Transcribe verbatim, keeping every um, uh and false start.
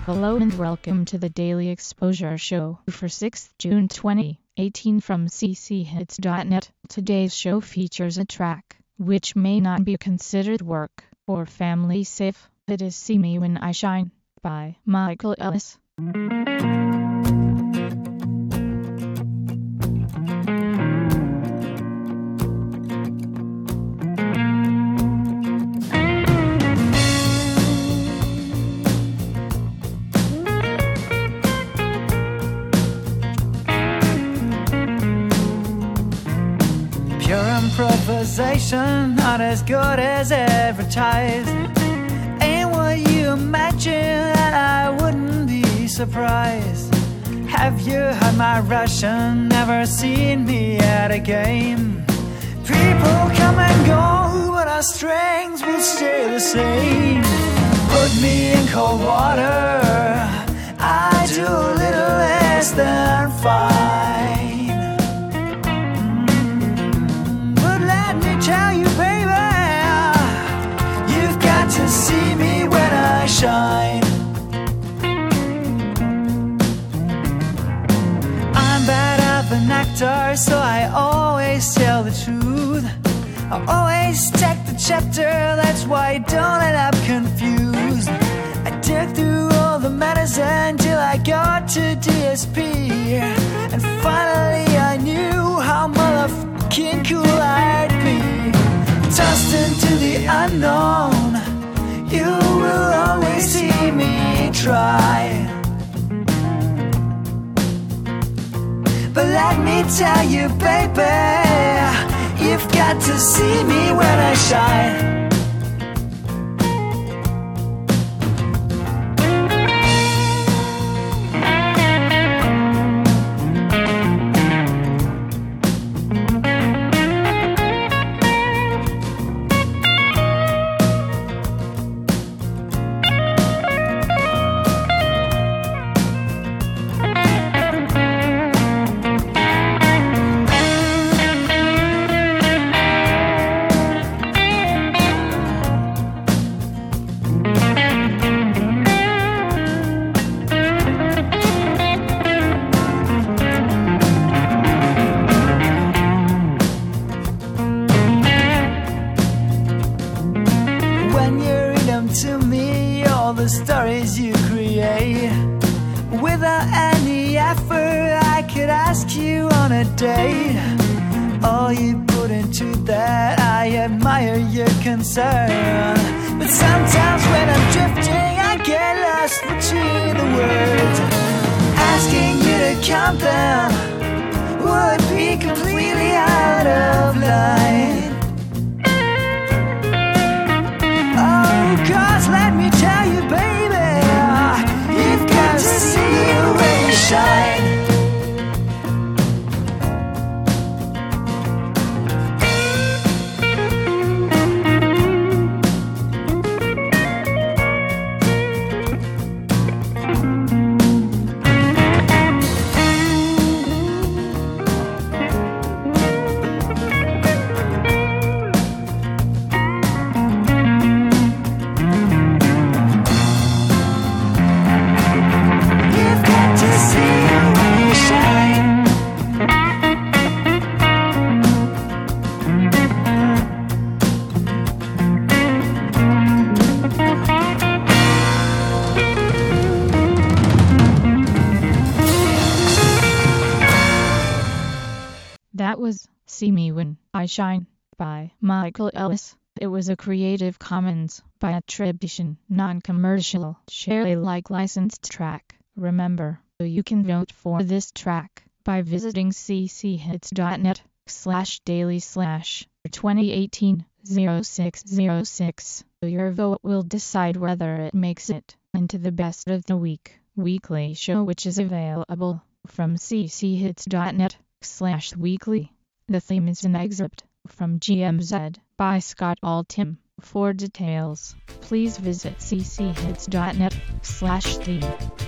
Hello and welcome to the Daily Exposure Show for sixth of June twenty eighteen from c c hits dot net. Today's show features a track which may not be considered work or family safe. It is See Me When I Shine by Michael Ellis. Pure improvisation, not as good as advertised. Ain't what you imagine, and I wouldn't be surprised. Have you heard my Russian? Never seen me at a game. People come and go, but our strings will stay the same. Put me in cold water, I do a little less than fine. Tell you, baby, you've got to see me when I shine. I'm bad at an actor, so I always tell the truth. I always take the chapter, that's why I don't end up confused. I took through all the medicine till I got to D S P, and finally I knew how motherfucking cool I'd be. Tossed into the unknown, you will always see me try. But let me tell you, baby, you've got to see me when I shine. To me, all the stories you create, without any effort, I could ask you on a date. All you put into that, I admire your concern. But sometimes when I'm drifting, I get lost between the words. Asking you to count them would be completely out of line. Cause let me tell you, baby, you've got to see you when you shine. That was See Me When I Shine by Michael Ellis. It was a Creative Commons by attribution, non-commercial, share Alike licensed track. Remember, you can vote for this track by visiting c c hits dot net slash daily slash twenty eighteen oh six oh six. Your vote will decide whether it makes it into the Best of the Week weekly show, which is available from c c hits dot net slash weekly. The theme is an excerpt from G M Z by Scott Altham. For details, please visit c c hits dot net slash theme.